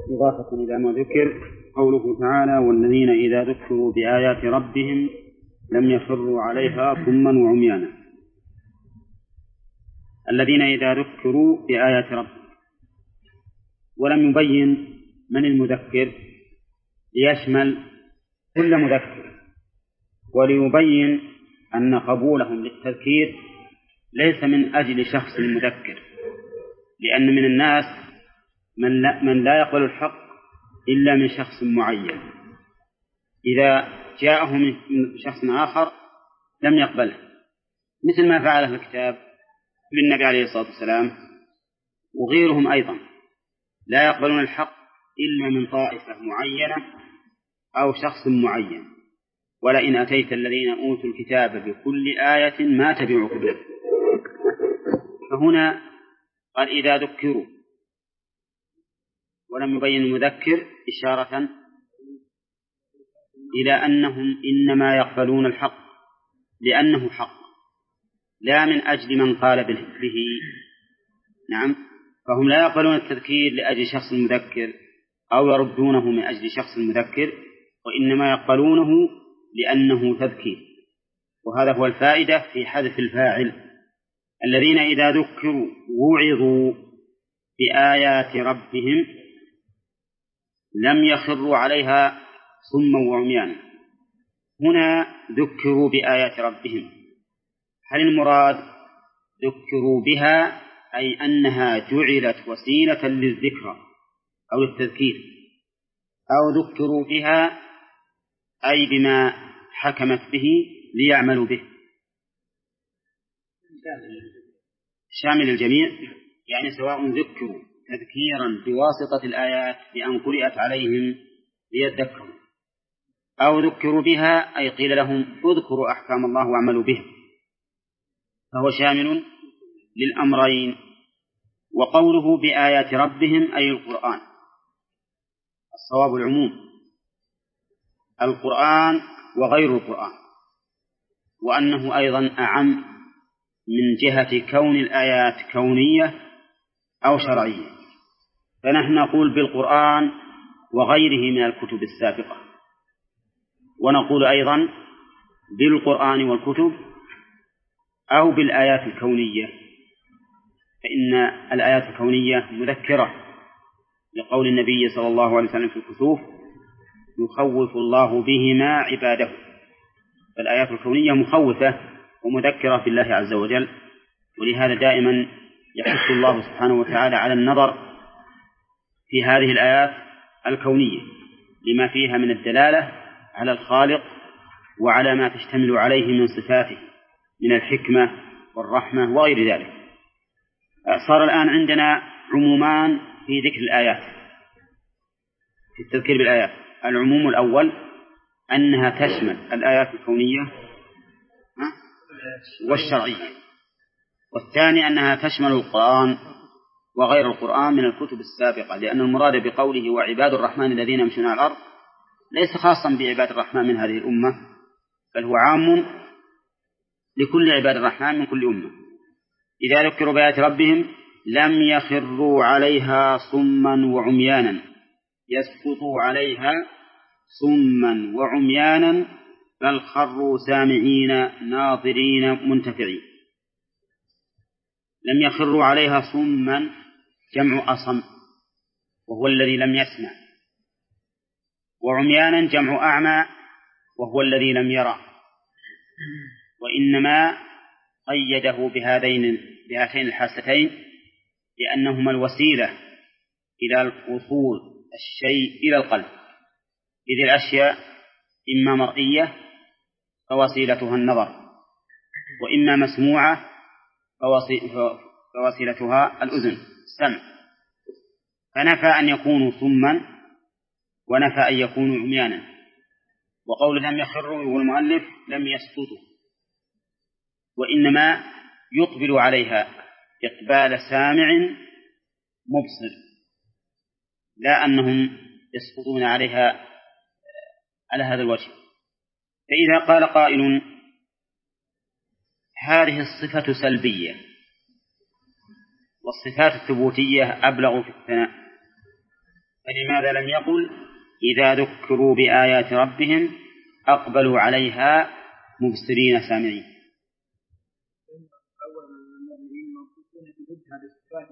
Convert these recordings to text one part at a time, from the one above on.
إضافة إلى ما ذكر قوله تعالى: والذين إذا ذكروا بآيات ربهم لم يخروا عليها صما وعميانا. الذين إذا ذكروا بآيات ربهم، ولم يبين من المذكر ليشمل كل مذكر، وليبين أن قبولهم للتذكير ليس من أجل شخص مذكر، لأن من الناس من لا يقبل الحق إلا من شخص معين، إذا جاءه من شخص آخر لم يقبله، مثل ما فعله في الكتاب بالنبي عليه الصلاة والسلام وغيرهم أيضا، لا يقبلون الحق إلا من طائفة معينة أو شخص معين. ولئن أتيت الذين أوتوا الكتاب بكل آية ما تبعوا قبلتهم. فهنا قال إذا ذكروا، ولم يبين المذكر إشارة إلى أنهم إنما يقبلون الحق لأنه حق، لا من أجل من قال به. نعم، فهم لا يقبلون التذكير لأجل شخص مذكر أو يردونه من أجل شخص مذكر، وإنما يقبلونه لأنه تذكير. وهذا هو الفائدة في حذف الفاعل. الذين إذا ذكروا وعظوا بآيات ربهم لم يخروا عليها صما وعميانا. هنا ذكروا بآيات ربهم، هل المراد ذكروا بها أي أنها جعلت وسيلة للذكرى أو للتذكير، أو ذكروا بها أي بما حكمت به ليعملوا به؟ شامل الجميع، يعني سواء ذكروا تذكيرا بواسطة الآيات بأن قرأت عليهم ليذكروا، أو ذكروا بها أي قيل لهم اذكروا أحكام الله واعملوا بها، فهو شامل للأمرين. وقوله بآيات ربهم أي القرآن، الصواب العموم، القرآن وغير القرآن، وأنه أيضا أعم من جهة كون الآيات كونية أو شرعية، فنحن نقول بالقرآن وغيره من الكتب السابقة، ونقول أيضا بالقرآن والكتب أو بالآيات الكونية، فإن الآيات الكونية مذكرة لقول النبي صلى الله عليه وسلم في الكسوف: يخوف الله بهما عباده. فالآيات الكونية مخوفة ومذكرة بالله عز وجل، ولهذا دائما يحث الله سبحانه وتعالى على النظر في هذه الآيات الكونية لما فيها من الدلالة على الخالق وعلى ما تشتمل عليه من صفاته من الحكمة والرحمة وغير ذلك. صار الآن عندنا عمومان في ذكر الآيات، في التذكير بالآيات. العموم الأول أنها تشمل الآيات الكونية والشرعية، والثاني أنها تشمل القرآن وغير القرآن من الكتب السابقة، لأن المراد بقوله وعباد الرحمن الذين يمشون على الأرض ليس خاصا بعباد الرحمن من هذه الأمة، بل هو عام لكل عباد الرحمن من كل أمة. إذا ذكروا بآيات ربهم لم يخروا عليها صما وعميانا، يسقطوا عليها صما وعميانا، بل خروا سامعين ناظرين منتفعين. لم يخروا عليها صما جمع أصم وهو الذي لم يسمع، وعميانا جمع أعمى وهو الذي لم يرى، وإنما قيده بهاتين الحاستين لأنهما الوسيلة إلى وصول الشيء إلى القلب، إذ الأشياء إما مرئية فوسيلتها النظر، وإما مسموعة فوسيلتها الأذن السمع، فنفى أن يكونوا صما ونفى أن يكونوا عميانا. وقول لم يخروا هو المؤلف لم يسقطوا، وإنما يقبل عليها إقبال سامع مبصر، لا أنهم يسقطون عليها على هذا الوجه. فإذا قال قائل هذه الصفة سلبية والصفات الثبوتية أبلغ في الثناء، فلماذا لم يقل إذا ذكروا بآيات ربهم أقبلوا عليها مبصرين سامعين؟ أول المؤمنين موصوفون بضد هذه الصفات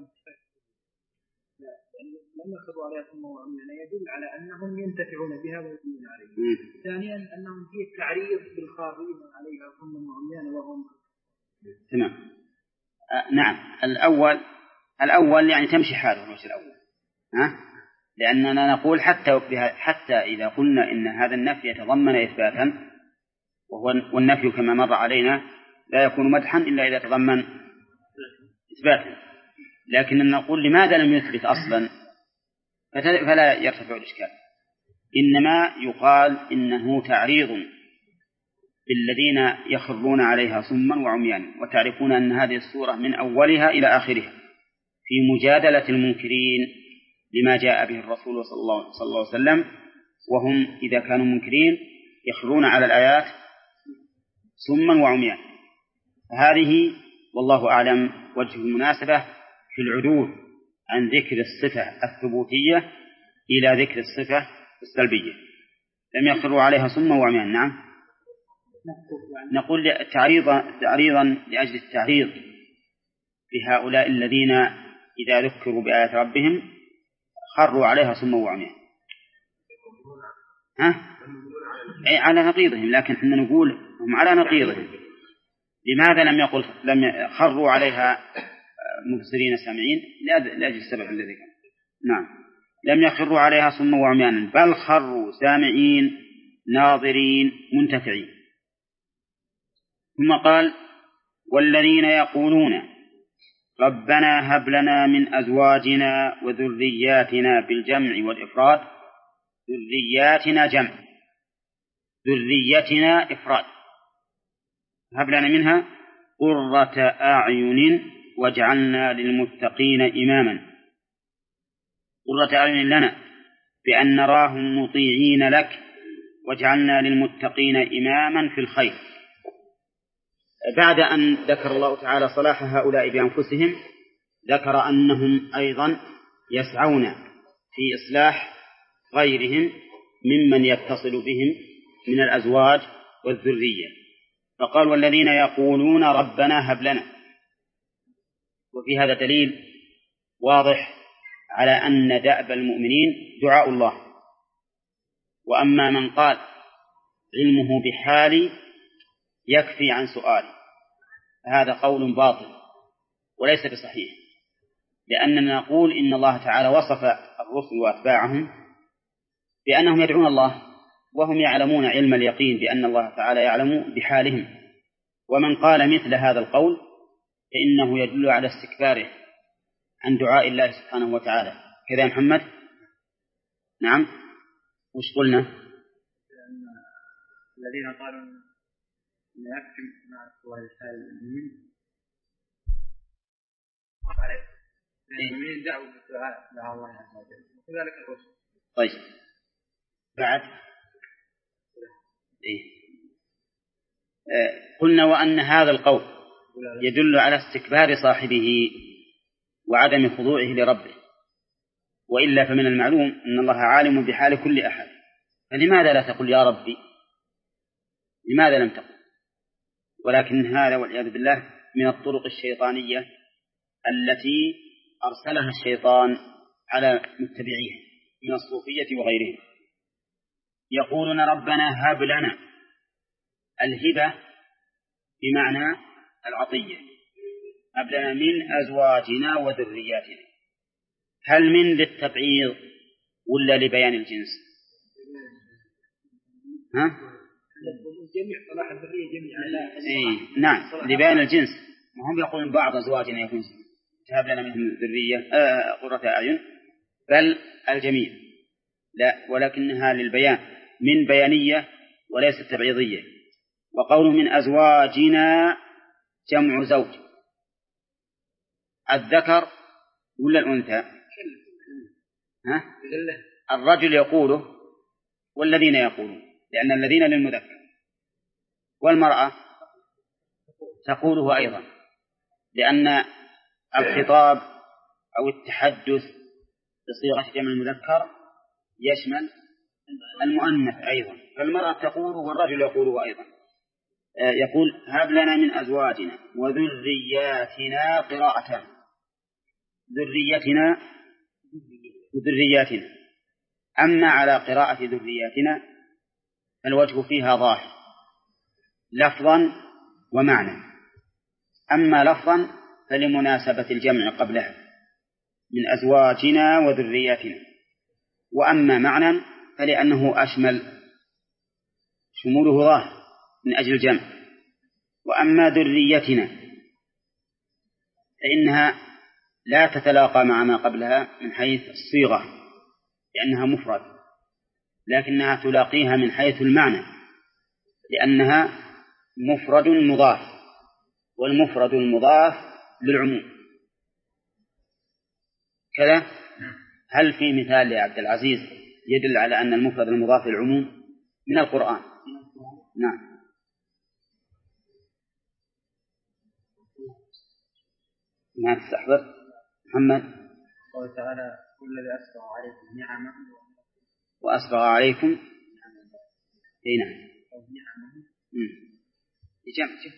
لم يخروا عليها ثم وعميانا يدل على أنهم ينتفعون بها ويؤمنون عليها. ثانيا أنهم في التعريض بالخارين عليها ثم وعميانا وهم تمام. نعم، الأول يعني تمشي حاله الوجه الأول، لأننا نقول حتى إذا قلنا إن هذا النفي يتضمن إثباتا، والنفي كما مر علينا لا يكون مدحا إلا إذا تضمن إثباتا، لكن نقول لماذا لم يثبت أصلا فلا يرتفع الإشكال. إنما يقال إنه تعريض بالذين يخرون عليها صما وعميانا، وتعرفون أن هذه السورة من أولها إلى آخرها في مجادلة المنكرين لما جاء به الرسول صلى الله عليه وسلم، وهم إذا كانوا منكرين يخرون على الآيات صما وعميانا. هذه والله أعلم وجه المناسبة في العدول عن ذكر الصفة الثبوتية إلى ذكر الصفة السلبية. لم يخروا عليها صما وعميانا. نعم، نقول تعريضا لأجل التعريض بهؤلاء الذين إذا ذكروا بآيات ربهم خروا عليها صما وعميانا، أي على نقيضهم، لكن احنا نقول هم على نقيضهم. لماذا لم خروا عليها مبصرين سامعين؟ لأجل السبب الذي كان. نعم، لم يخروا عليها صما وعميانا بل خروا سامعين ناظرين منتفعين. ثم قال والذين يقولون ربنا هب لنا من أزواجنا وذرياتنا بالجمع والإفراد. ذرياتنا جمع، ذريتنا إفراد. هب لنا منها قرة أعين واجعلنا للمتقين إماما. قرة أعين لنا بأن نراهم مطيعين لك، واجعلنا للمتقين إماما في الخير. بعد أن ذكر الله تعالى صلاح هؤلاء بأنفسهم ذكر أنهم أيضا يسعون في إصلاح غيرهم ممن يتصل بهم من الأزواج والذرية. فقال والذين يقولون ربنا هب لنا. وفي هذا دليل واضح على أن دأب المؤمنين دعاء الله. وأما من قال علمه بحالي يكفي عن سؤالي هذا قول باطل وليس بصحيح، لأننا نقول إن الله تعالى وصف الرسل وأتباعهم بأنهم يدعون الله وهم يعلمون علم اليقين بأن الله تعالى يعلم بحالهم. ومن قال مثل هذا القول فإنه يدل على استكباره عن دعاء الله سبحانه وتعالى. كذا محمد؟ نعم، وش قلنا؟ الذين قالوا أن يكفي مع سؤال المؤمنين المؤمنين دعوا بالدعاء مع الله عز وجل وكذلك الرسل. طيب بعد قلنا وأن هذا القول يدل على استكبار صاحبه وعدم خضوعه لربه، وإلا فمن المعلوم أن الله عالم بحال كل أحد، فلماذا لا تقول يا ربي؟ لماذا لم تقل؟ ولكن هذا والعياذ بالله من الطرق الشيطانية التي أرسلها الشيطان على متبعيه من الصوفية وغيرهم. يقولون ربنا هب لنا. الهبة بمعنى العطية. هب لنا من أزواجنا وذرياتنا. هل من للتبعيض ولا لبيان الجنس؟ جميع صلاح الذرية جميعا. نعم، لبيان الجنس. ما هم يقولون بعض أزواجنا يكون هب لنا منهم ذرية قرة أعين، بل الجميع. لا، ولكنها للبيان، من بيانية وليست تبعيضية. وقول من أزواجنا جمع زوج، الذكر ولا الأنثى؟ الرجل يقوله والذين يقولون، لأن الذين للمذكر، والمرأة تقوله أيضا، لأن الخطاب أو التحدث بصيغة جمع المذكر يشمل المؤنث أيضا، فالمرأة تقول والرجل يقول أيضا. يقول هب لنا من أزواجنا وذرياتنا قراءتان. ذريتنا وذرياتنا. أما على قراءة ذرياتنا فالوجه فيها ظاهر لفظا ومعنى. أما لفظا فلمناسبة الجمع قبلها من أزواجنا وذرياتنا، وأما معنى فلأنه أشمل، شموله ظاهر من أجل الجمع. وأما ذريتنا فإنها لا تتلاقى مع ما قبلها من حيث الصيغة لأنها مفرد، لكنها تلاقيها من حيث المعنى لأنها مفرد مضاف، والمفرد المضاف للعموم. كذا هل في مثال يا عبد العزيز يدل على أن المفرد المضاف للعموم من القرآن؟ نعم. ما تستحضر محمد؟ قال تعالى كل الذي أسبغ عليكم نعمه وأسبغ عليكم نعم جمع.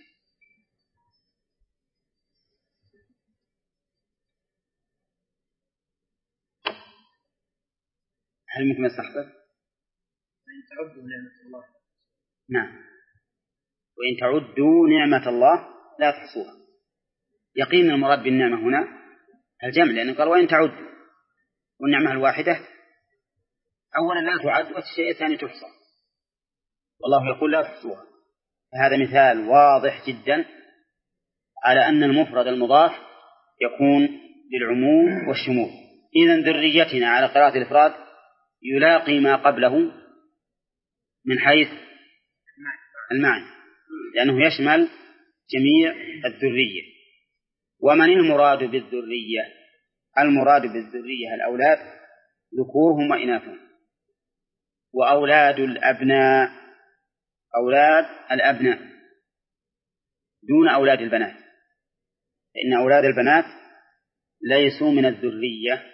هل ممكن نستحضر؟ وإن تعدوا نعمة الله. نعم. وإن تعدوا نعمة الله لا تحصوها. يقين المراد بالنعمة هنا الجمع، لأنه قال وإن تعدوا، والنعمة الواحدة أولا لا تعد والشيء الثاني تحصى، والله يقول لا تحصوها. هذا مثال واضح جدا على أن المفرد المضاف يكون للعموم والشمول. إذن ذريتنا على قراءة الإفراد يلاقي ما قبله من حيث المعنى لأنه يشمل جميع الذرية. ومن المراد بالذرية؟ المراد بالذرية الأولاد ذكورهم وإناثهم، وأولاد الأبناء أولاد الأبناء دون أولاد البنات، فإن أولاد البنات ليسوا من الذرية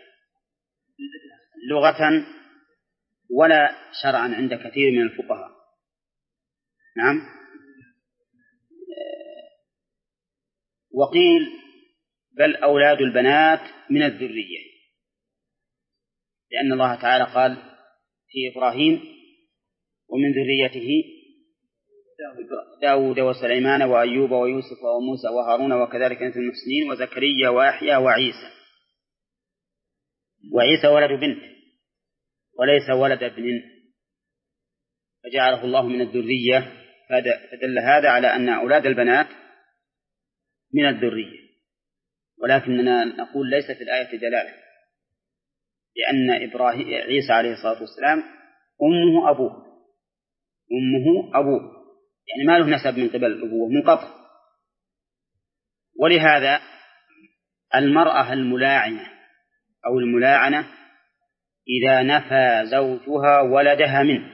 لغة ولا شرعا عند كثير من الفقهاء. نعم. وقيل بل أولاد البنات من الذرية، لأن الله تعالى قال في إبراهيم ومن ذريته داود وسليمان وأيوب ويوسف وموسى وهارون وكذلك نجزي المحسنين وزكريا ويحيى وعيسى. وعيسى ولد بنت وليس ولد ابن، فجعله الله من الذرية، فدل هذا على أن أولاد البنات من الذرية. ولكننا نقول ليس في الآية دلالة، لأن عيسى عليه الصلاة والسلام أمه أبوه يعني ما له نسب من قبل الأبوة منقطع. ولهذا المرأة الملاعنة أو الملاعنة إذا نفى زوجها ولدها منه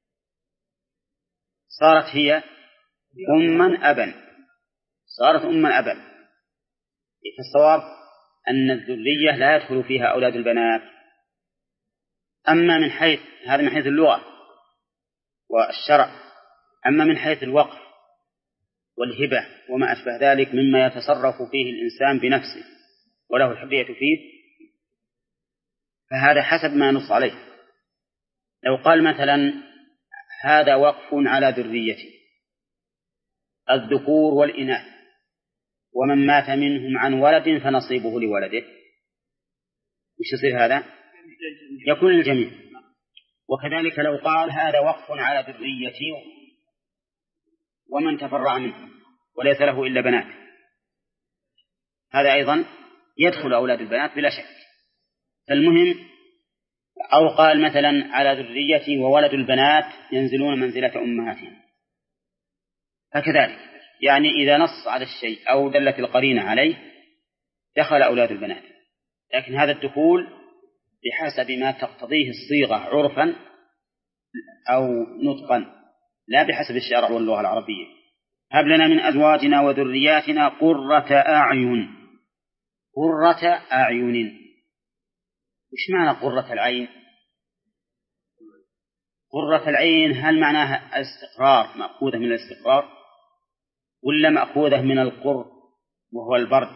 صارت هي أما أبا، فالصواب أن الذرية لا يدخل فيها أولاد البنات. أما من حيث هذا من حيث اللغة والشرع، أما من حيث الوقف والهبة وما أشبه ذلك مما يتصرف فيه الإنسان بنفسه وله الحرية فيه، فهذا حسب ما نص عليه. لو قال مثلا هذا وقف على ذريته الذكور والإناث، ومن مات منهم عن ولد فنصيبه لولده، وش يصير هذا؟ يكون الجميع. وكذلك لو قال هذا وقف على ذريتي ومن تفرع منه وليس له إلا بنات، هذا أيضا يدخل أولاد البنات بلا شك. فالمهم، أو قال مثلا على ذريتي وولد البنات ينزلون منزلة أمهاتهم، فكذلك يعني إذا نص على الشيء أو دلت القرينة عليه دخل أولاد البنات، لكن هذا الدخول بحسب ما تقتضيه الصيغة عرفا أو نطقا، لا بحسب الشرع واللغة العربية. هب لنا من أزواجنا وذرياتنا قرة أعين. قرة أعين، وش معنى قرة العين؟ قرة العين هل معناها الاستقرار، مأخوذة من الاستقرار، ولا مأخوذة من القر وهو البرد؟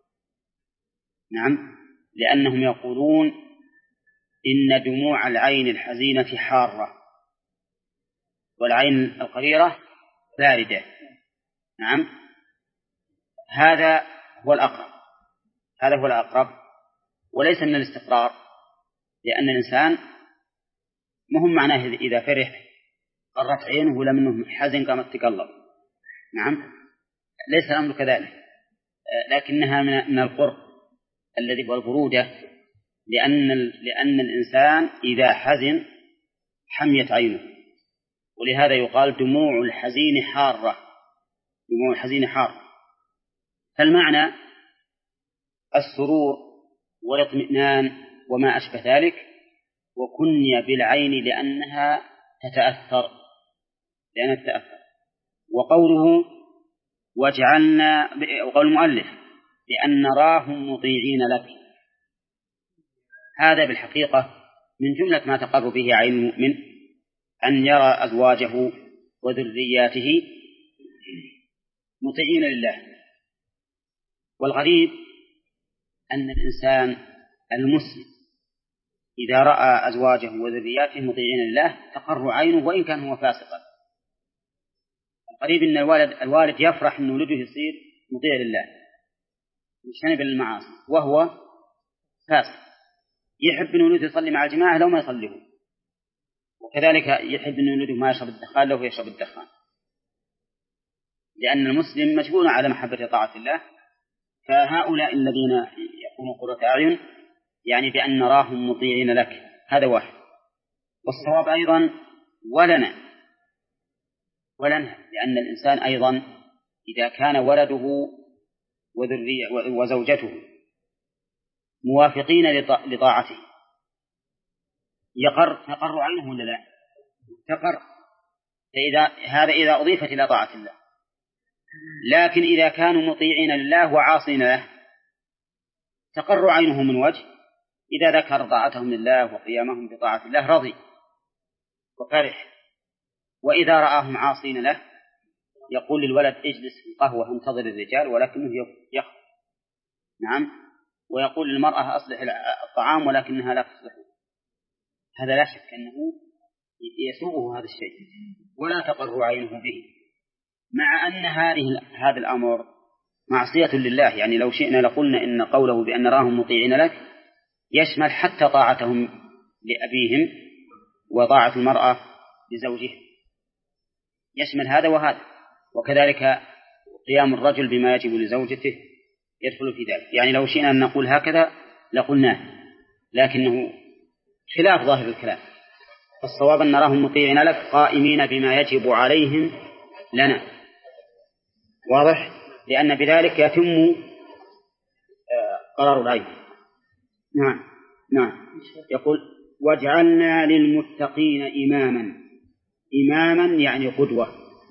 نعم، لأنهم يقولون إن دموع العين الحزينة حارة والعين القريرة باردة. نعم، هذا هو الأقرب، هذا هو الأقرب، وليس من الاستقرار، لأن الإنسان مهم معناه إذا فرح قرت عينه ولا منه حزن قامت تقلب. نعم، ليس الأمر كذلك، لكنها من القرب الذي هو البرودة، لأن الإنسان إذا حزن حميت عينه، ولهذا يقال دموع الحزين حارة، دموع الحزين حارة. فالمعنى السرور والاطمئنان وما أشبه ذلك، وكني بالعين لأنها تتأثر، وقوله وجعلنا، وقول المؤلف بأن نراهم مطيعين لك، هذا بالحقيقة من جملة ما تقر به عين المؤمن أن يرى أزواجه وذرياته مطيعين لله. والغريب أن الإنسان المسلم إذا رأى أزواجه وذرياته مطيعين لله تقر عينه وإن كان هو فاسقا. الغريب أن الوالد يفرح أن ولده يصير مطيع لله يجتنب المعاصي وهو فاسق، يحب أن ولده يصلي مع الجماعة لو ما يصليه، وكذلك يحب أن ولده ما يشرب الدخان لو يشرب الدخان، لأن المسلم مجبول على محبة طاعة الله. فهؤلاء الذين يكونوا قرة أعين يعني بأن نراهم مطيعين لك، هذا واحد. والصواب أيضا ولنا، لأن الإنسان أيضا إذا كان ولده وزوجته موافقين لطاعته تقر عينه ولا لا؟ تقر، إذا أضيفت إلى طاعة الله. لكن إذا كانوا مطيعين لله وعاصين له تقر عينه من وجه، إذا ذكر طاعتهم لله وقيامهم بطاعة الله رضي وفرح، وإذا رآهم عاصين له يقول للولد اجلس في القهوة انتظر الرجال، ولكنه يخرج. نعم، ويقول للمرأة أصلح الطعام ولكنها لا تصلحه. هذا لا شك أنه يسوءه هذا الشيء ولا تقر عينه به، مع أن هذا الأمر معصية لله. يعني لو شئنا لقلنا إن قوله بأن نراهم مطيعين لك يشمل حتى طاعتهم لأبيهم وطاعة المرأة لزوجها، يشمل هذا وهذا، وكذلك قيام الرجل بما يجب لزوجته يدخل في ذلك. يعني لو شئنا أن نقول هكذا لقلناه، لكنه خلاف ظاهر الكلام. الصواب أن نراهم مطيعين لك قائمين بما يجب عليهم لنا، واضح؟ لأن بذلك يتم قرار العين. نعم. يقول واجعلنا للمتقين إماما يعني قدوة،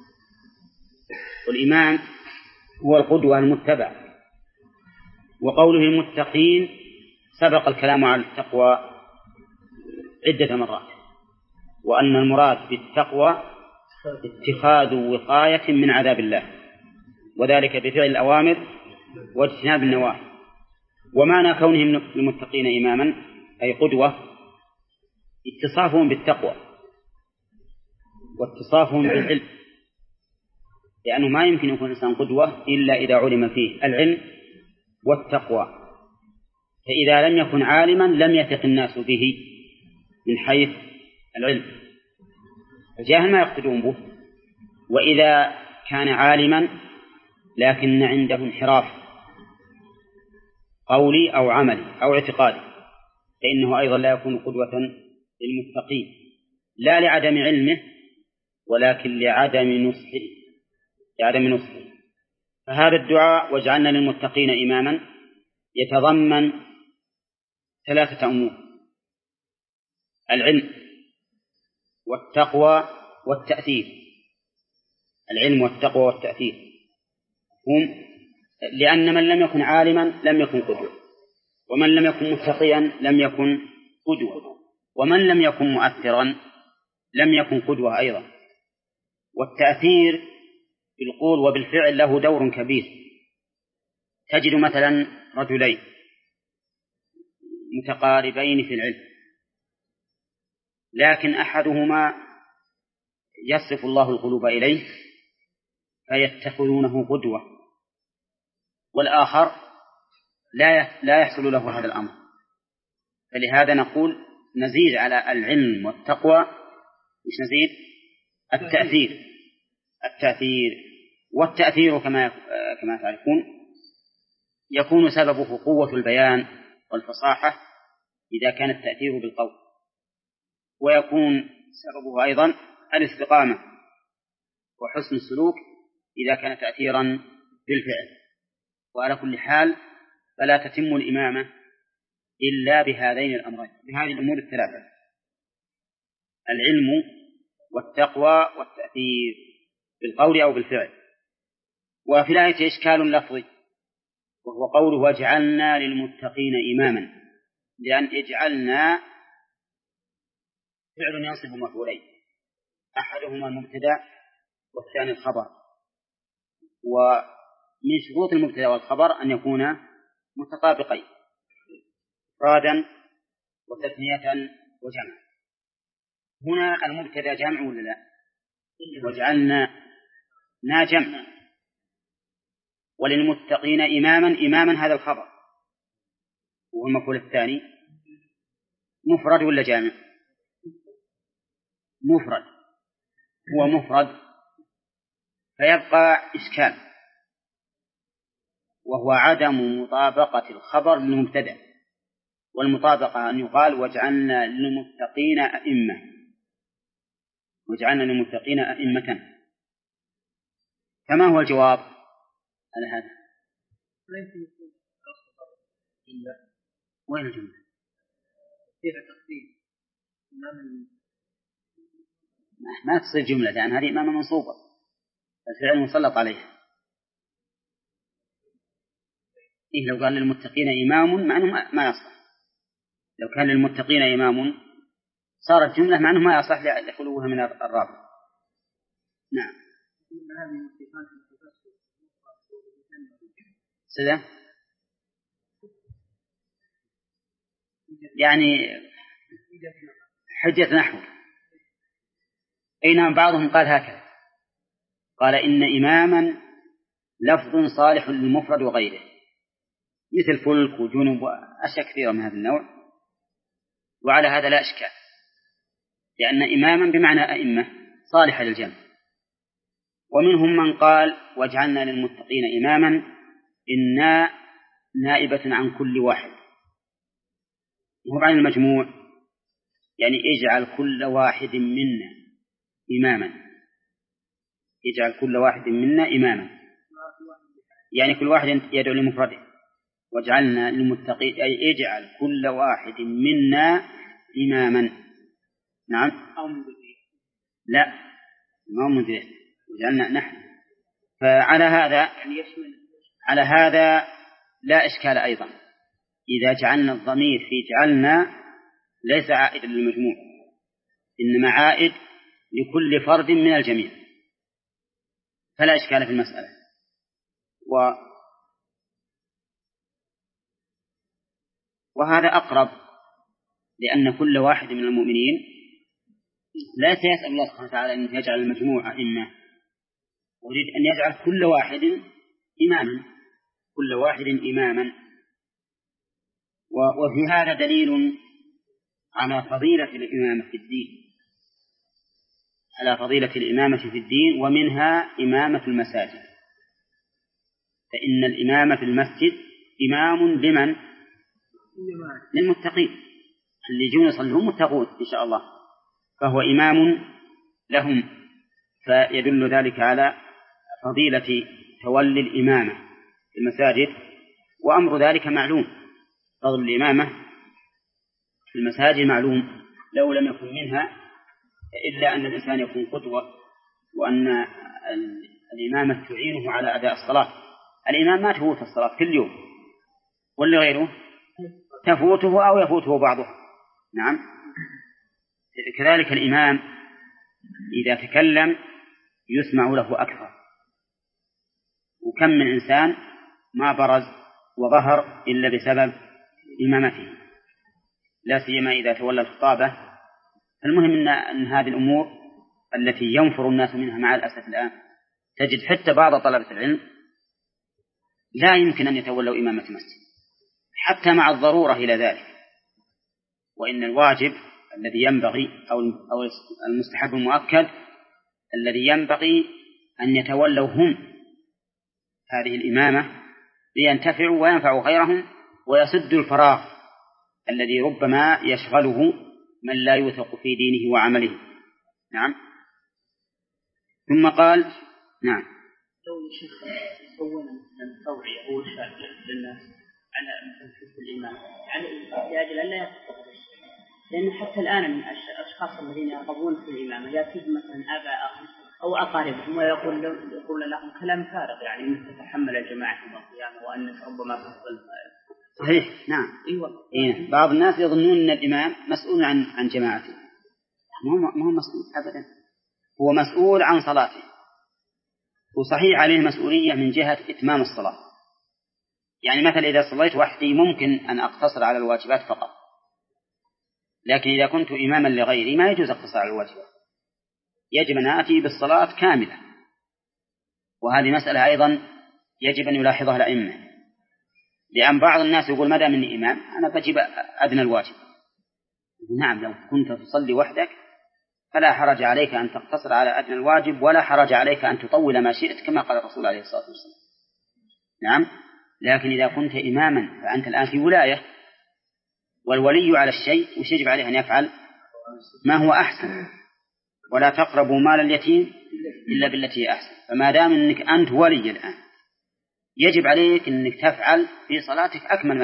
والإمام هو القدوة المتبع. وقوله المتقين سبق الكلام على التقوى عدة مرات، وأن المراد بالتقوى اتخاذ وقاية من عذاب الله، وذلك بفعل الأوامر واجتناب النواهي. ومعنى كونهم المتقين إماما أي قدوة اتصافهم بالتقوى واتصافهم بالعلم، لأنه ما يمكن يكون الإنسان قدوة إلا إذا علم فيه العلم والتقوى، فإذا لم يكن عالما لم يثق الناس به من حيث العلم، الجاهل ما يقتدون به. وإذا كان عالما لكن عنده انحراف قولي أو عملي أو اعتقادي فإنه أيضا لا يكون قدوة للمتقين، لا لعدم علمه ولكن لعدم نصحه. فهذا الدعاء واجعلنا للمتقين إماما يتضمن 3 أمور: العلم والتقوى والتأثير. العلم والتقوى والتأثير لأن من لم يكن عالما لم يكن قدوة، ومن لم يكن متقيا لم يكن قدوة، ومن لم يكن مؤثرا لم يكن قدوة أيضا. والتأثير بالقول وبالفعل له دور كبير. تجد مثلا رجلين متقاربين في العلم، لكن أحدهما يصرف الله القلوب إليه فيتخذونه قدوة، والآخر لا يحصل له هذا الأمر. فلهذا نقول نزيد على العلم والتقوى، مش نزيد التأثير. والتأثير كما تعرفون يكون سببه قوة البيان والفصاحة إذا كان التأثير بالقول، ويكون سببه أيضا الاستقامة وحسن السلوك إذا كان تأثيرا بالفعل. وعلى كل حال فلا تتم الإمامة إلا بهذين الأمرين، بهذه الأمور الثلاثة: العلم والتقوى والتأثير بالقول أو بالفعل. وفي الآية إشكال لفظي، وهو قوله واجعلنا للمتقين إماما، لأن اجعلنا فعل ينصب مفعولين، أحدهما المبتدأ والثاني الخبر، ومن شروط المبتدأ والخبر أن يكونا متطابقين إفرادا وتثنية وجمع. هنا المبتدأ جمع ولا لا؟ وجعلنا جمع. وللمتقين إماما هذا الخبر، والمفعول الثاني مفرد ولا جامع؟ مفرد، هو مفرد، فيبقى إشكال، وهو عدم مطابقة الخبر للمبتدأ. والمطابقة أن يقال وجعلنا للمتقين أئمة، وجعلنا للمتقين أئمة. فما هو الجواب على هذا؟ وين الجملة؟ فيها تقديم ما تصير جملة، لأن هذه إمامة منصوبة، الفعل مسلط عليها. لو قال للمتقين إمام مع أنه ما يصلح. لو كان للمتقين إمام صارت جملة مع أنه ما يصلح لخلوها من الرابط. نعم. سلام. يعني حجة نحو. أين بعضهم قال هكذا، قال إن إماما لفظ صالح للمفرد وغيره، مثل فلك وجنب وأشياء كثيرة من هذا النوع، وعلى هذا لا إشكال، لأن إماما بمعنى أئمة صالحة للجمع. ومنهم من قال واجعلنا للمتقين إماما إنا نائبة عن كل واحد، وهو عن المجموع، يعني اجعل كل واحد منا إماما، اجعل كل واحد منا إماما، يعني كل واحد يدعو لمفرده. واجعلنا للمتقين أي اجعل كل واحد منا إماما. نعم. لا، ما هو مدري، وجعلنا نحن. فعلى هذا على هذا لا إشكال أيضا، إذا جعلنا الضمير في جعلنا ليس عائدا للمجموع، إنما عائد لكل فرد من الجميع، فلا إشكال في المسألة. وهذا أقرب، لأن كل واحد من المؤمنين لا يسأل الله سبحانه وتعالى أن يجعل المجموع أئمة، ويريد أن يجعل كل واحد إماما، كل واحد إماما. وفي هذا دليل على فضيلة الإمامة في الدين، على فضيلة الإمامة في الدين، ومنها إمامة المساجد. فإن الإمامة في المسجد إمام لمن؟ للمتقين، اللي يجون يصلون متقون إن شاء الله، فهو إمام لهم. فيدل ذلك على فضيلة تولي الإمامة في المساجد، وأمر ذلك معلوم، فضل الإمامة في المساجد معلوم، لو لم يكن منها إلا أن الإنسان يكون قدوة، وأن الإمامة تعينه على أداء الصلاة. الإمام ما تفوت الصلاة كل يوم، واللي غيره تفوته أو يفوته بعضه. نعم. كذلك الإمام إذا تكلم يسمع له أكثر. وكم من إنسان ما برز وظهر إلا بسبب إمامته، لا سيما إذا تولى الخطابة. المهم أن هذه الأمور التي ينفر الناس منها مع الأسف الآن، تجد حتى بعض طلبة العلم لا يمكن أن يتولوا إمامة مسجد حتى مع الضرورة إلى ذلك. وإن الواجب الذي ينبغي أو المستحب المؤكد الذي ينبغي أن يتولوا هم هذه الإمامة لينتفعوا وينفعوا غيرهم ويسدوا الفراغ الذي ربما يشغله من لا يوثق في دينه وعمله. نعم. ثم قال نعم. لو يسوون مثلا توعية أو إرشاد للناس على مثلا حب الإمام يعني لأجل أن لا يتفق، لأن حتى الآن من الأشخاص الذين يرغبون في الإمامة يأتيهم مثلا آباءهم أو أقاربهم ويقول لهم كلام فارغ، يعني مثل تحمل الجماعة يوم القيامة وأنك ربما تفضل. صحيح. نعم. أيوة. إيه. بعض الناس يظنون أن الإمام مسؤول عن جماعته. ما هو مسؤول أبدا، هو مسؤول عن صلاته، وصحيح عليه مسؤولية من جهة إتمام الصلاة. يعني مثلا إذا صليت وحدي ممكن أن أقتصر على الواجبات فقط، لكن إذا كنت إماما لغيري ما يجوز اقتصار على الواجبات، يجب أن آتي بالصلاة كاملة. وهذه مسألة أيضا يجب أن يلاحظها الأئمة، لأن بعض الناس يقول ما دام إني إمام أنا بجيب أدنى الواجب. نعم، لو كنت تصلي وحدك فلا حرج عليك أن تقتصر على أدنى الواجب، ولا حرج عليك أن تطول ما شئت كما قال الرسول عليه الصلاة والسلام. نعم. لكن إذا كنت إماما فأنت الآن في ولاية، والولي على الشيء وش يجب عليه أن يفعل ما هو أحسن، ولا تقربوا مال اليتيم إلا بالتي هي أحسن. فما دام أنك أنت ولي الآن يجب عليك أنك تفعل في صلاتك أكمل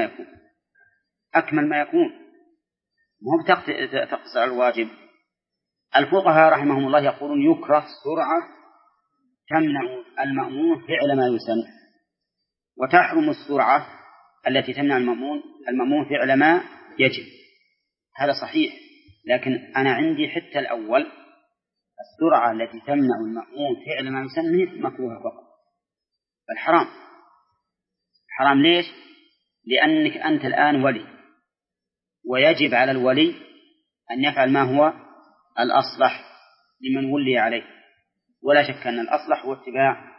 ما يكون، مو تقصر على الواجب. الفقهاء رحمهم الله يقولون يكره سرعة تمنع المأمون فعل ما يسن، وتحرم السرعة التي تمنع المأمون فعل ما يجب. هذا صحيح، لكن أنا عندي حتى الأول السرعة التي تمنع المأمون فعل ما يسن مكروهة فقط. فالحرام حرام. ليش؟ لأنك أنت الآن ولي، ويجب على الولي أن يفعل ما هو الأصلح لمن ولي عليه، ولا شك أن الأصلح هو اتباع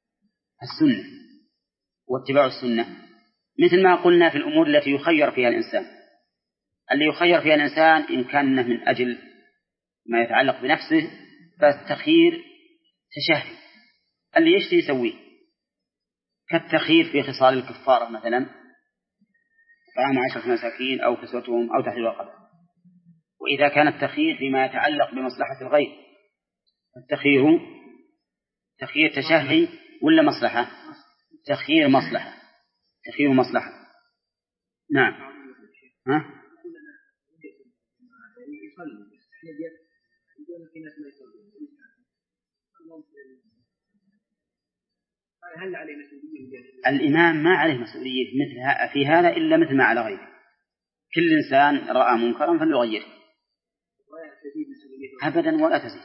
السنة، مثل ما قلنا في الأمور التي يخير فيها الإنسان. اللي يخير فيها الإنسان إن كان من أجل ما يتعلق بنفسه فالتخيير تشهي، اللي يشتي يسويه، كالتخيير في خصال الكفارة مثلا طعام 10 مساكين أو كسوتهم أو تحرير رقبة. وإذا كان التخيير فيما يتعلق بمصلحة الغير التخيير تخيير تشهي ولا مصلحة؟ تخيير مصلحة. نعم. ها؟ الإمام ما عليه مسؤولية مثل في هذا إلا مثل ما على غيره. كل إنسان رأى منكرا فليغيره أبدا ولا تزيد.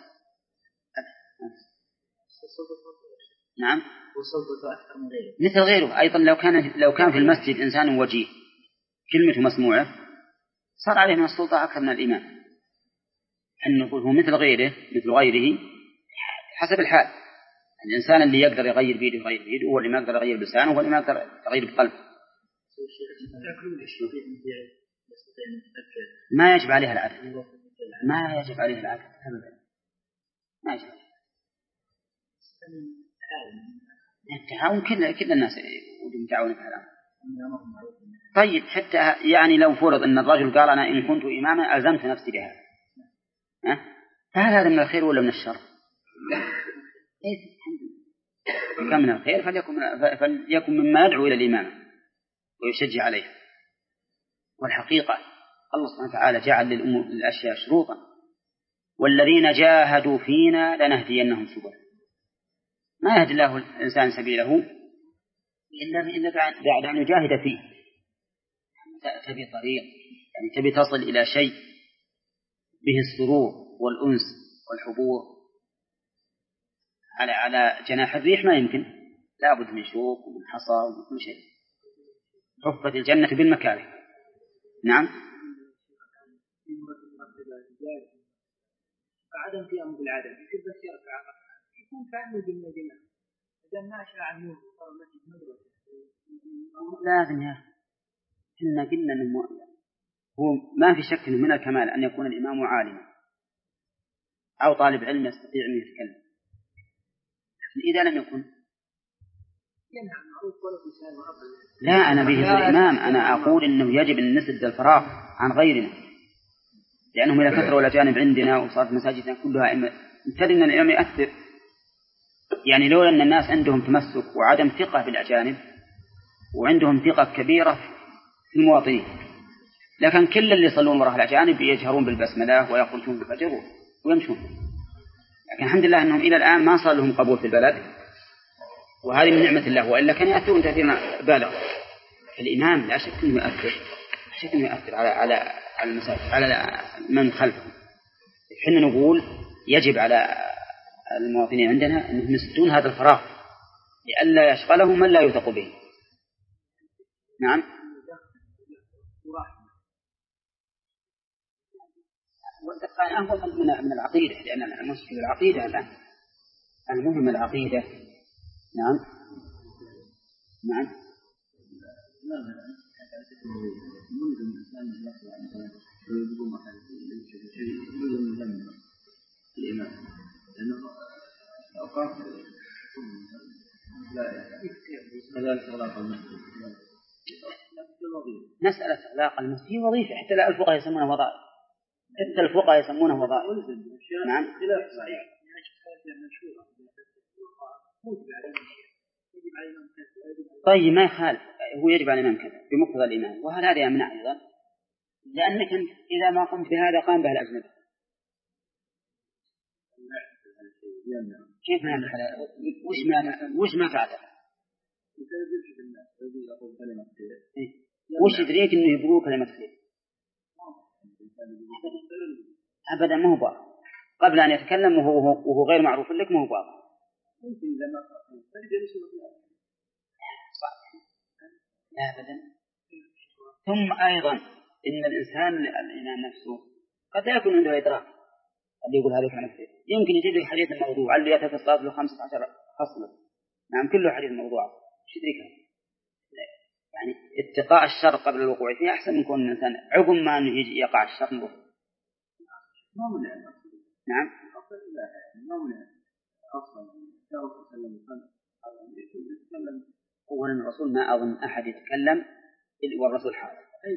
نعم. مثل غيره أيضا. لو كان في المسجد إنسان وجيه كلمته مسموعة صار عليه من السلطة أكثر من الإمام. أن نقول هو مثل غيره حسب الحال. الإنسان اللي يقدر يغير بيده يغير بيده، هو اللي ما يقدر يغير بلسانه، هو اللي ما يقدر يغير بقلبه. ما يجب عليها العدل أبدا. ما يجب. التعاون كل الناس يتعاونون في هذا. طيب حتى يعني لو فرض أن الرجل قال أنا إن كنت إماما ألزمت نفسي بها، فهل هذا من الخير ولا من الشر؟ كان من الخير فليكن مما يدعو إلى الإمامة ويشجع عليه. والحقيقة الله سبحانه وتعالى جعل للأشياء شروطا، والذين جاهدوا فينا لنهدينهم سبلا. ما يهدي الله الإنسان سبيله إلا بعد أن يجاهد فيه. تبي طريق، يعني تبي تصل إلى شيء به السرور والأنس والحبور على جناح الريح ما يمكن، لا بد من شوك ومن حصى ومن كل شيء. حفت الجنة بالمكاره. نعم. فعدم قيامه بالعدد يصير بس يركع يكون كأنه بالمدينة إذا ما شاء النور صار مسجد مدرسة. لازم يا إحنا قلنا إنه هو ما في شك إنه من الكمال أن يكون الإمام عالما أو طالب علم يستطيع أن يتكلم، لكن إذا لم يكن لا. أنا به الإمام أنا أقول إنه يجب أن نسد الفراغ عن غيرنا، لأنهم إلى كثرة والأجانب عندنا وصارت مساجدنا كلها ابتدى أن الإمام يؤثر. يعني لولا أن الناس عندهم تمسك وعدم ثقة بالأجانب وعندهم ثقة كبيرة في المواطنين لكن كل اللي يصلون وراء الأجانب يجهرون بالبسملة ويخرجون بالفجر ويمشون. لكن الحمد لله أنهم إلى الآن ما صار لهم قبول في البلد، وهذه من نعمة الله، وإلا كان يأثرون تأثيرا بالغ. الإمام لا شك أنه يؤثر على المساجد على من خلفه. حنا نقول يجب على المواطنين عندنا أنهم يسدون هذا الفراغ لئلا يشغلهم من لا يوثق به. نعم. والدقائق أفضل من العقيدة، لأن المشكلة العقيدة الآن المهم العقيدة. نعم. نعم. مسألة إغلاق المسجد وظيفة، حتى لا الفقهاء يسمونه وظائف، حتى الفقهاء يسمونه وظائف. نعم. طيب ما يخالف، هو يجب على الإمام كذا بمقتضى الإمام، وهل هذا يمنع أيضا؟ لأنك إذا ما قمت بهذا قام به الأجنبي. كيف ما وش ما فعل؟ وش يدريك إنه يبغوا كلمة خير؟ أبدا ما هو باطل قبل أن يتكلم وهو غير معروف لك، ما هو باطل. لا أبدا. ثم أيضا إن الإنسان نفسه قد لا يكون عنده إدراك اللي يقول هذا كلام خير. يمكن يجيب لك حديث الموضوع اللي يتصاد له 15 خصلة، نعم كله حديث موضوع، وش يدريك؟ يعني اتقاء الشر قبل الوقوع فيه أحسن من كون الإنسان عقب ما يجي يقع الشر نروح. نعم. هو الرسول ما أظن أحد يتكلم والرسول حاضر.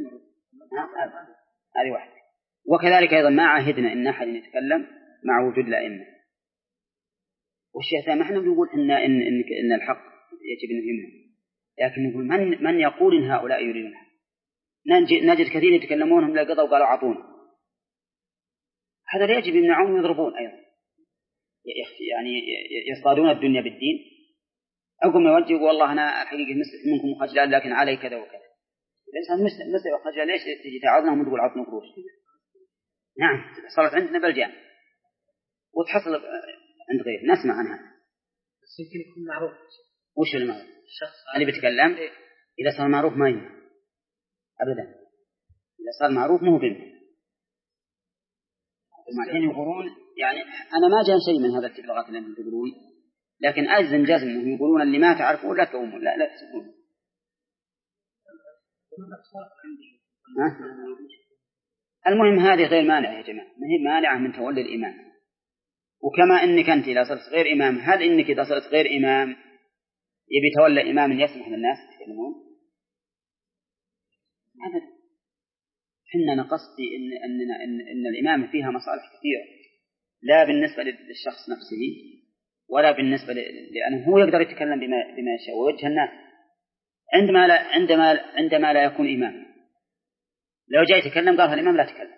هذه واحدة. وكذلك أيضا ما عاهدنا إن أحد يتكلم مع وجود الأئمة. والشيء ثاني نحن نقول إن الحق يجب أن يهمهم، لكن نقول من يقول إن هؤلاء يريدون الحق. نجد كثير يتكلمونهم لقضوا وقالوا عطونا، هذا لا يجب يمنعون ويضربون أيضا، يعني يصطادون الدنيا بالدين. أقوم يوجه والله أنا الحقيقة مسلم منكم خجلان لكن علي كذا وكذا. الإنسان مسلم وخجلان ليش تجي تعاظنا وتقول عطنا قروش؟ نعم صارت عندنا بلجان وتحصل عند غير نسمع عنها. بس يمكن يكون معروف. وش المعروف؟ الشخص اللي بيتكلم إذا صار معروف ما ينفع أبدا. إذا صار معروف مو بينفع. الحين يقولون يعني أنا ما جاء شيء من هذا التبلغات اللي أنتم تقولون، لكن أجزم جزم أنهم يقولون اللي ما تعرفوا لا تقوموا لا تسكون. المهم هذه غير مانعة يا جماعة، ما هي مانعة من تولي الإمام. وكما إنك أنت إذا صرت غير إمام، هل إنك إذا صرت غير إمام يبي تولى إمام يسمح للناس يتكلمون؟ أبدا. إننا قصدي إن الإمام فيها مصالح كثيرة، لا بالنسبة للشخص نفسه ولا بالنسبة لأنه هو يقدر يتكلم بما يشاء ويوجه الناس عندما لا يكون إمام. لو جاء يتكلم قال الإمام لا تكلم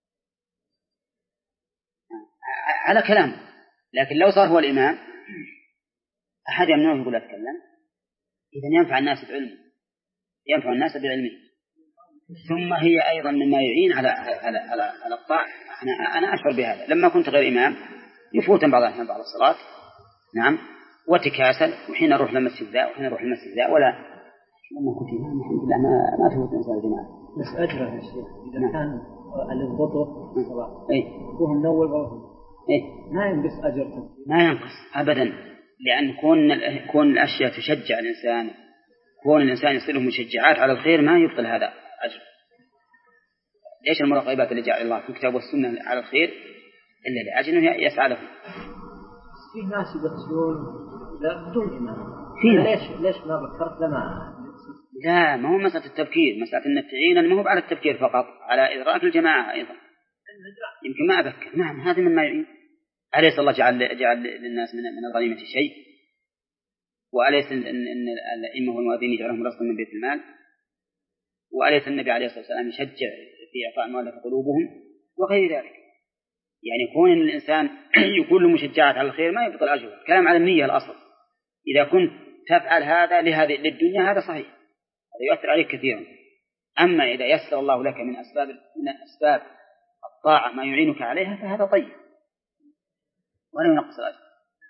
على كلامه، لكن لو صار هو الإمام أحد يمنعه يقول لا تكلم، إذن ينفع الناس بعلمه، ينفع الناس بعلمه. ثم هي أيضا مما يعين على الطاعة. أنا أشعر بهذا لما كنت غير إمام يفوتن بعض الأحيان بعض الصلاة. نعم، وتكاسل، وحين أروح للمسجد ذا وحين أروح للمسجد ذا، ولا لما كنت الحمد لله ما تفوت إنسان الجماعة. بس أجره يا شيخ إذا كان الضبط في الصلاة يكون النول وهو ما ينقص أجرته، ما ينقص أبدا، لأن كون الأشياء تشجع الإنسان، كون الإنسان يصيره مشجعات على الخير ما يبطل هذا أجر. ليش المراقبات اللي جعل الله في الكتاب والسنة على الخير إلا لأجل أنه يسعى له. في ناس يبتلون لا بدون إيمان. ليش ما بكرت لما لا، ما هو مسألة التبكير، مسألة أن تعين ما هو على التبكير فقط، على إدراك الجماعة أيضا. يمكن ما أبكر، نعم هذا مما يعين. أليس الله جعل للناس من الغنيمة شيء؟ وأليس أن الأئمة والمؤذنين يجعلهم رزقا من بيت المال؟ وأليس النبي عليه الصلاة والسلام يشجع في إعطاء المؤلف قلوبهم وغير ذلك؟ يعني كون الإنسان يكون له مشجعات على الخير ما يبطل أجره. كلام على النية الأصل. إذا كنت تفعل هذا للدنيا هذا صحيح، هذا يؤثر عليك كثيرا. أما إذا يسر الله لك من أسباب الطاعة ما يعينك عليها فهذا طيب ولا ينقص الأجر.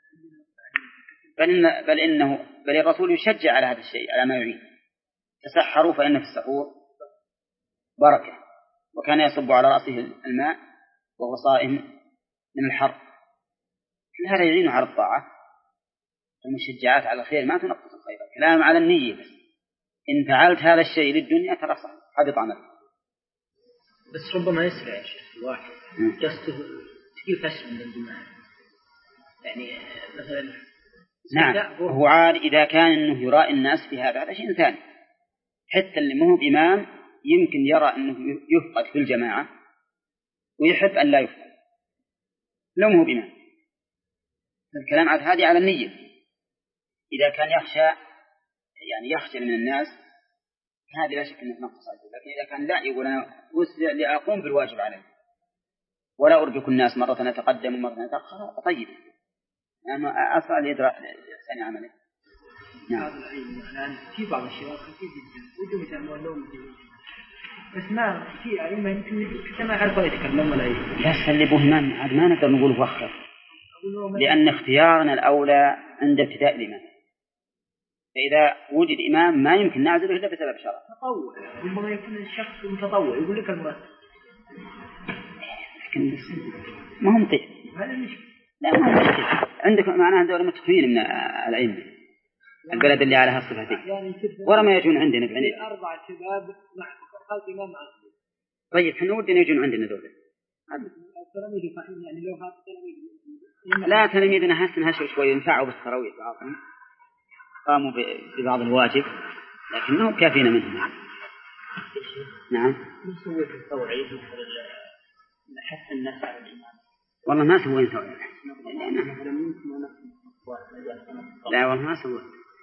بل الرسول يشجع على هذا الشيء، على ما يعين. تسحروا فإن في السحور بركة، وكان يصب على رأسه الماء وهو صائم من الحر. هذا يعين على الطاعة. المشجعات على الخير ما تنقص الخير، كلام على النية بس. إن فعلت هذا الشيء للدنيا ترى صح حبط عملك. بس ربما يسرع يا شيخ الواحد جسته تقيل فشل من الجماعة، يعني مثلا نعم هو عاد إذا كان أنه يرائي الناس في هذا شيء ثاني. حتى اللي مهو بإمام يمكن يرى أنه يفقد في الجماعة ويحب أن لا يفقد لو مهو بإمام. الكلام عاد هذه على النية. إذا كان يخشى من الناس هذه لا شك أنه نقص أجر. لكن إذا كان لا، يقول أنا وسع لأقوم بالواجب عليه ولا أربك الناس مرة أتقدم ومرة أتأخر، طيب لأنه أسرع لإدراك لإحسان عمله. نعم. في بعض الشباب كثير جدا ودهم يتعلمون لهم بس ما في أئمة يمكن ما يعرفوا يتكلمون ولا لا سلبوه ما نقدر نقول وخر، لأن اختيارنا الأولى عند ابتداء الإمام. فإذا وجد إمام ما يمكن نعزله إلا بسبب شرع. تطوع، ربما يكون الشخص متطوع يقول لك المرتب. لكن ما هم طيب. هذا المشكلة. لا ما هم مشكلة. عندك معناها دولة متخفين من الأئمة. البلد اللي عليها الصفتين. ورما يجون عندنا بعينين. 4 شباب مع خلق إمام عاصم. طيب حنا ودنا يجون عندنا دولة. التلاميذ فاحين يعني لو هذا التلاميذ. لا تلاميذنا هسه شوي ينفعوا بالتراويح بعضهم. قاموا ببعض الواجب لكنهم كافين منهم. نعم. نسوي التوعية حتى الناس على الإمام. والله ما سوينا توعية. لا والله ما سويت.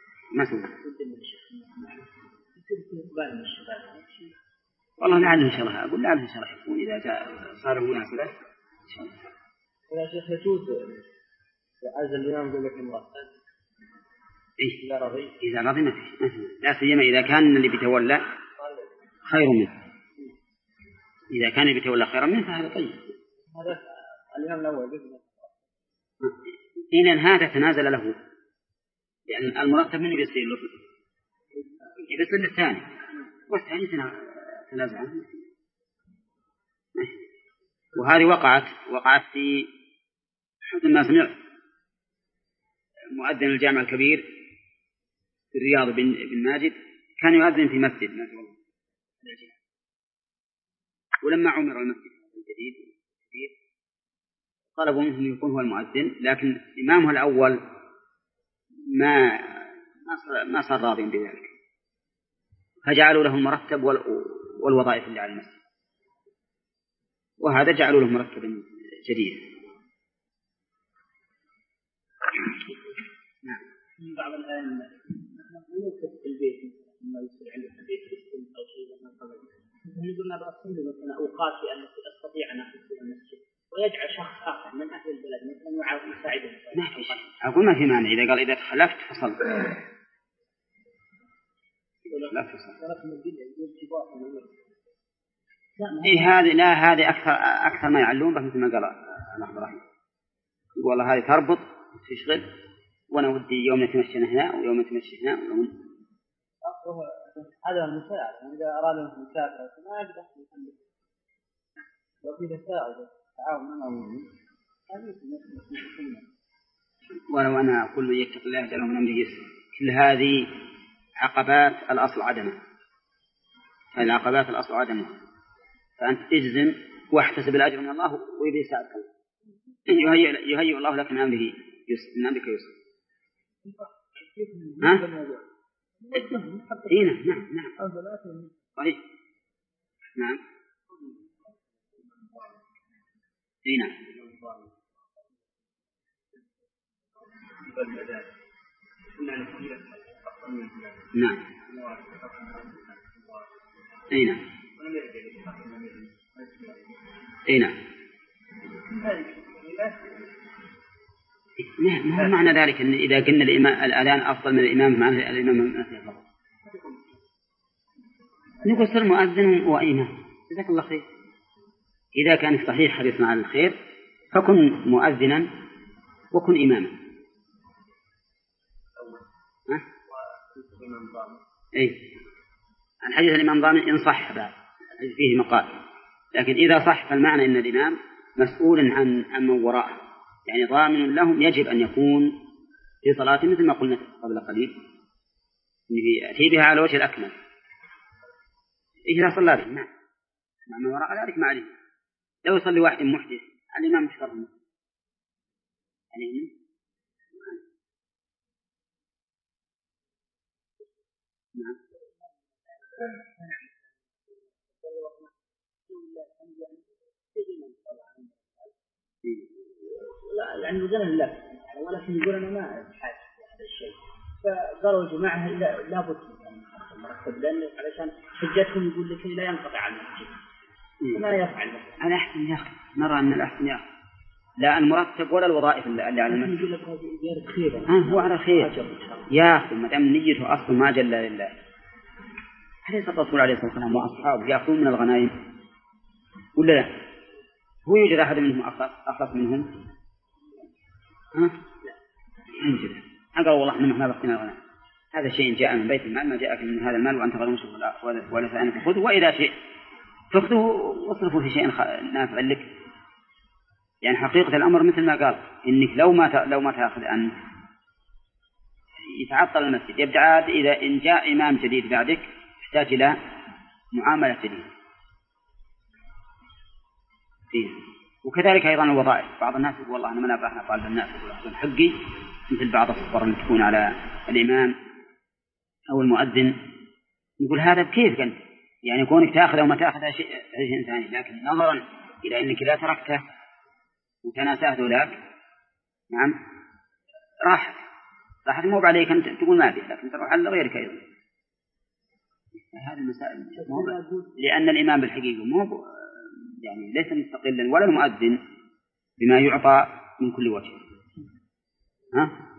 والله لعله إن شاء الله أقول لعله إن شاء الله يكون إذا صار مناسبة إن شاء الله. يا شيخ يجوز عزل الإمام يقول لك المرتب. إذا رضي ما فيه. لا سيما إذا كان اللي بيتولى خير منه. إذا كان اللي بيتولى خير منه فهذا طيب. هذا الإمام الأول. إذن هذا تنازل له، يعني المرتب منه بيصير له يبصير للثاني والثاني تنازل عنه. وهذه وقعت في حسن ما سمعت مؤذن الجامع الكبير في الرياض بن ماجد كان يؤذن في مسجد ما شاء الله، ولما عمر المسجد الجديد طلبوا منه يكون هو المؤذن، لكن إمامه الأول ما صار راضيا بذلك، فجعلوا له المرتب والوظائف اللي على المسجد، وهذا جعلوا له مرتبا جديدا. نعم. من بعض الآن يوقف في البيت ما يصير عنده في البيت يسكن أو شيء من قبل يقول أنا بأصلي مثلا أوقات لأن أستطيع أن أخذ في المسجد، ويجعل شخص آخر من أهل البلد مثلا يساعده. ما في شيء، أقول ما في مانع إذا قال إذا تخلفت فصل. لا فصل. إيه هذه أكثر ما يعلون به مثل ما قال الأخ إبراهيم. والله هذه تربط تشغل، وأنا ودي يوم نتمشى هنا ويوم نتمشى هنا ويوم. هذا المساعد إذا أراد المساعدة ما يقدر يخلي لو في تساعد تعاون معهم. ولو أنا أقول من يتق الله يجعل له من أمره يسرا. كل هذه عقبات الأصل عدمها، هذه العقبات الأصل عدمها، فأنت تجزم واحتسب الأجر من الله ويبي يساعدك الله، يهيئ الله لك من أمره يسر، من أمرك يسر. ها؟ نعم نعم صحيح نعم نعم نعم نعم ما معنى ذلك أن إذا قلنا الأذان أفضل من الإمام معنى الإمام من أفضل نقول صر مؤذن وإمام. جزاك الله خير. إذا كان صحيح حديثنا عن الخير فكن مؤذنا وكن إماما. أي الحديث الإمام ضامن إن صح بعد فيه مقال، لكن إذا صح فالمعنى أن الإمام مسؤول عن من وراءه، يعني ضامن لهم، يجب أن يكون في صلاة مثل ما قلنا قبل قليل يأتي بها على وجه الأكمل. إذا صلى به نعم مع من وراء ذلك ما عليه. لو يصلي واحد محدث الإمام مش فرض عليه. نعم لا يعني بدنا لا، ولكن يقول أنا ما أحتاج هذا الشيء، فقالوا الجماعة لا بد مرتب، لأن علشان حجتهم يقول لك لا ينقطع عن المسجد فما يفعل. أنا أحسن يا أخي، نرى أن الأحسن يا أخي لا المرتب ولا الوظائف اللي على المسجد. يقول لك هذه زيارة خير. هو على خير يا أخي، ما دام نيته أصلا ما جل لله. أليس الرسول عليه الصلاة والسلام وأصحابه يأكلون من الغنائم ولا لا؟ هو يوجد أحد منهم أخلص منهم؟ ها؟ يوجد. قال والله إننا ما بقينا الغنائم، هذا شيء جاء من بيت المال، ما جاءك من هذا المال وأنت غير مسلم ولا فأنت خذه، وإذا شيء فخذه واصرفه في شيء نافع لك. يعني حقيقة الأمر مثل ما قال إنك لو ما تأخذ أن يتعطل المسجد يبدأ إذا إن جاء إمام جديد بعدك يحتاج إلى معاملة جديدة. وكذلك أيضا الوظائف، بعض الناس يقول والله أنا ما نبغى طالب الناس يقول حقي، مثل بعض الصور اللي تكون على الإمام أو المؤذن، يقول هذا بكيف أنت، يعني كونك تأخذ أو ما تأخذ شيء ثاني، لكن نظرا إلى أنك إذا تركته وتناساه ذاك نعم راحت مو عليك أنت تقول ما به، لكن تروح على غيرك أيضا. هذه المسائل لأن الإمام بالحقيقة مو يعني ليس مستقلا ولا المؤذن بما يعطى من كل وجه. ها